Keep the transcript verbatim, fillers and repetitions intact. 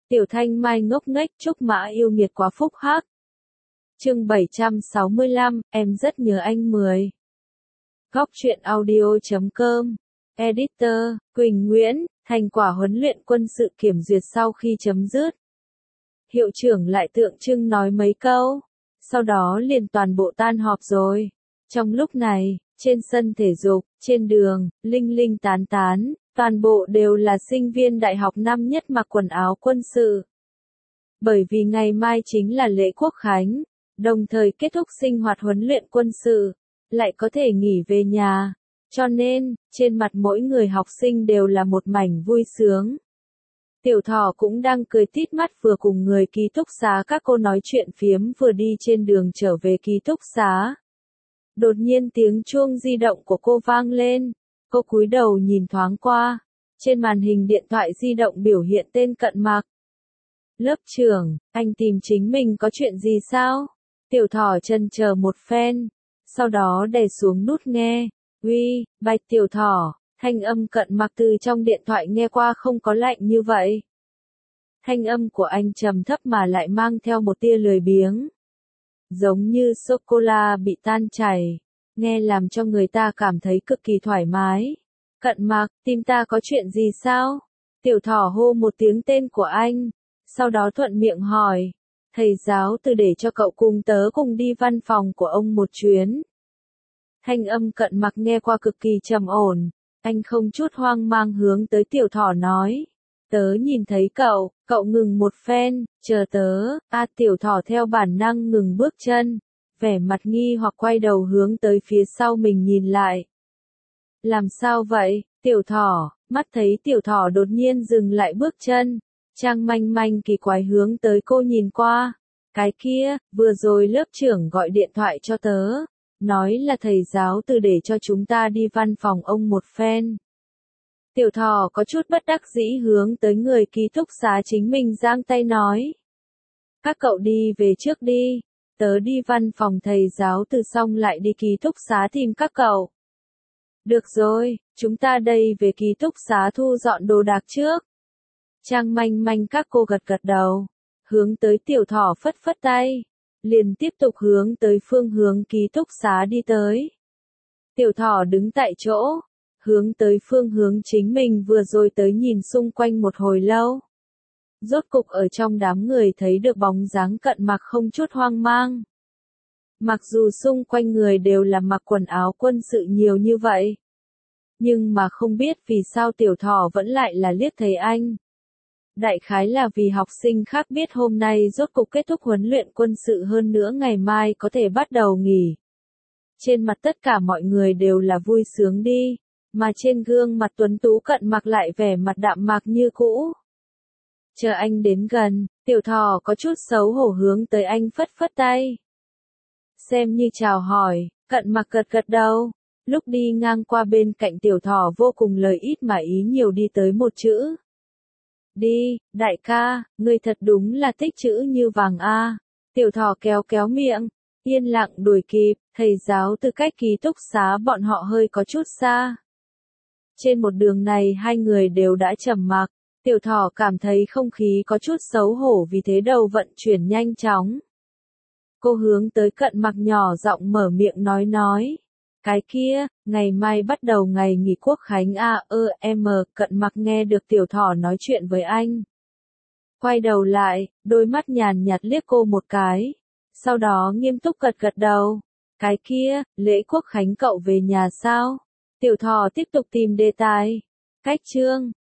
Tiểu Thanh Mai ngốc nghếch Trúc Mã yêu nghiệt quá phúc hắc. Chương bảy trăm sáu mươi lăm, em rất nhớ anh mười. Góc truyện audio chấm com. Editor, Quỳnh Nguyễn, thành quả huấn luyện quân sự kiểm duyệt sau khi chấm dứt. Hiệu trưởng lại tượng trưng nói mấy câu, sau đó liền toàn bộ tan họp rồi. Trong lúc này, trên sân thể dục, trên đường, linh linh tán tán, toàn bộ đều là sinh viên đại học năm nhất mặc quần áo quân sự. Bởi vì ngày mai chính là lễ quốc khánh, đồng thời kết thúc sinh hoạt huấn luyện quân sự, lại có thể nghỉ về nhà. Cho nên, trên mặt mỗi người học sinh đều là một mảnh vui sướng. Tiểu Thỏ cũng đang cười tít mắt vừa cùng người ký túc xá các cô nói chuyện phiếm vừa đi trên đường trở về ký túc xá. Đột nhiên tiếng chuông di động của cô vang lên, cô cúi đầu nhìn thoáng qua, trên màn hình điện thoại di động biểu hiện tên Cận Mặc. Lớp trưởng, anh tìm chính mình có chuyện gì sao? Tiểu Thỏ chần chờ một phen, sau đó đè xuống nút nghe. Uy, Bạch Tiểu Thỏ, thanh âm Cận Mặc từ trong điện thoại nghe qua không có lạnh như vậy. Thanh âm của anh trầm thấp mà lại mang theo một tia lười biếng. Giống như sô-cô-la bị tan chảy, nghe làm cho người ta cảm thấy cực kỳ thoải mái. Cận Mặc, tìm ta có chuyện gì sao? Tiểu Thỏ hô một tiếng tên của anh, sau đó thuận miệng hỏi. Thầy giáo từ để cho cậu cùng tớ cùng đi văn phòng của ông một chuyến. Thanh âm Cận Mặc nghe qua cực kỳ trầm ổn, anh không chút hoang mang hướng tới Tiểu Thỏ nói. Tớ nhìn thấy cậu, cậu ngừng một phen, chờ tớ. A Tiểu Thỏ theo bản năng ngừng bước chân, vẻ mặt nghi hoặc quay đầu hướng tới phía sau mình nhìn lại. Làm sao vậy, Tiểu Thỏ? Mắt thấy Tiểu Thỏ đột nhiên dừng lại bước chân, Trang Manh Manh kỳ quái hướng tới cô nhìn qua. Cái kia, vừa rồi lớp trưởng gọi điện thoại cho tớ, nói là thầy giáo từ để cho chúng ta đi văn phòng ông một phen. Tiểu Thỏ có chút bất đắc dĩ hướng tới người ký túc xá chính mình giang tay nói. Các cậu đi về trước đi, tớ đi văn phòng thầy giáo từ xong lại đi ký túc xá tìm các cậu. Được rồi, chúng ta đây về ký túc xá thu dọn đồ đạc trước. Trang Manh Manh các cô gật gật đầu, hướng tới Tiểu Thỏ phất phất tay, liền tiếp tục hướng tới phương hướng ký túc xá đi tới. Tiểu Thỏ đứng tại chỗ, hướng tới phương hướng chính mình vừa rồi tới nhìn xung quanh một hồi lâu. Rốt cục ở trong đám người thấy được bóng dáng Cận Mặc không chút hoang mang. Mặc dù xung quanh người đều là mặc quần áo quân sự nhiều như vậy, nhưng mà không biết vì sao Tiểu Thỏ vẫn lại là liếc thấy anh. Đại khái là vì học sinh khác biết hôm nay rốt cục kết thúc huấn luyện quân sự hơn nữa ngày mai có thể bắt đầu nghỉ. Trên mặt tất cả mọi người đều là vui sướng đi, mà trên gương mặt tuấn tú Cận Mặc lại vẻ mặt đạm mạc như cũ. Chờ anh đến gần, Tiểu Thỏ có chút xấu hổ hướng tới anh phất phất tay. Xem như chào hỏi, Cận Mặc gật gật đầu, lúc đi ngang qua bên cạnh Tiểu Thỏ vô cùng lời ít mà ý nhiều đi tới một chữ. Đi, đại ca, ngươi thật đúng là thích chữ như vàng a. Tiểu Thỏ kéo kéo miệng, yên lặng đuổi kịp, thầy giáo từ cách ký túc xá bọn họ hơi có chút xa. Trên một đường này hai người đều đã trầm mặc, Tiểu Thỏ cảm thấy không khí có chút xấu hổ vì thế đầu vận chuyển nhanh chóng. Cô hướng tới Cận Mặc nhỏ giọng mở miệng nói nói. Cái kia, ngày mai bắt đầu ngày nghỉ quốc khánh a ơ em Cận Mặc nghe được Tiểu Thỏ nói chuyện với anh. Quay đầu lại, đôi mắt nhàn nhạt liếc cô một cái. Sau đó nghiêm túc gật gật đầu. Cái kia, lễ quốc khánh cậu về nhà sao? Tiểu Thỏ tiếp tục tìm đề tài. Cách chương,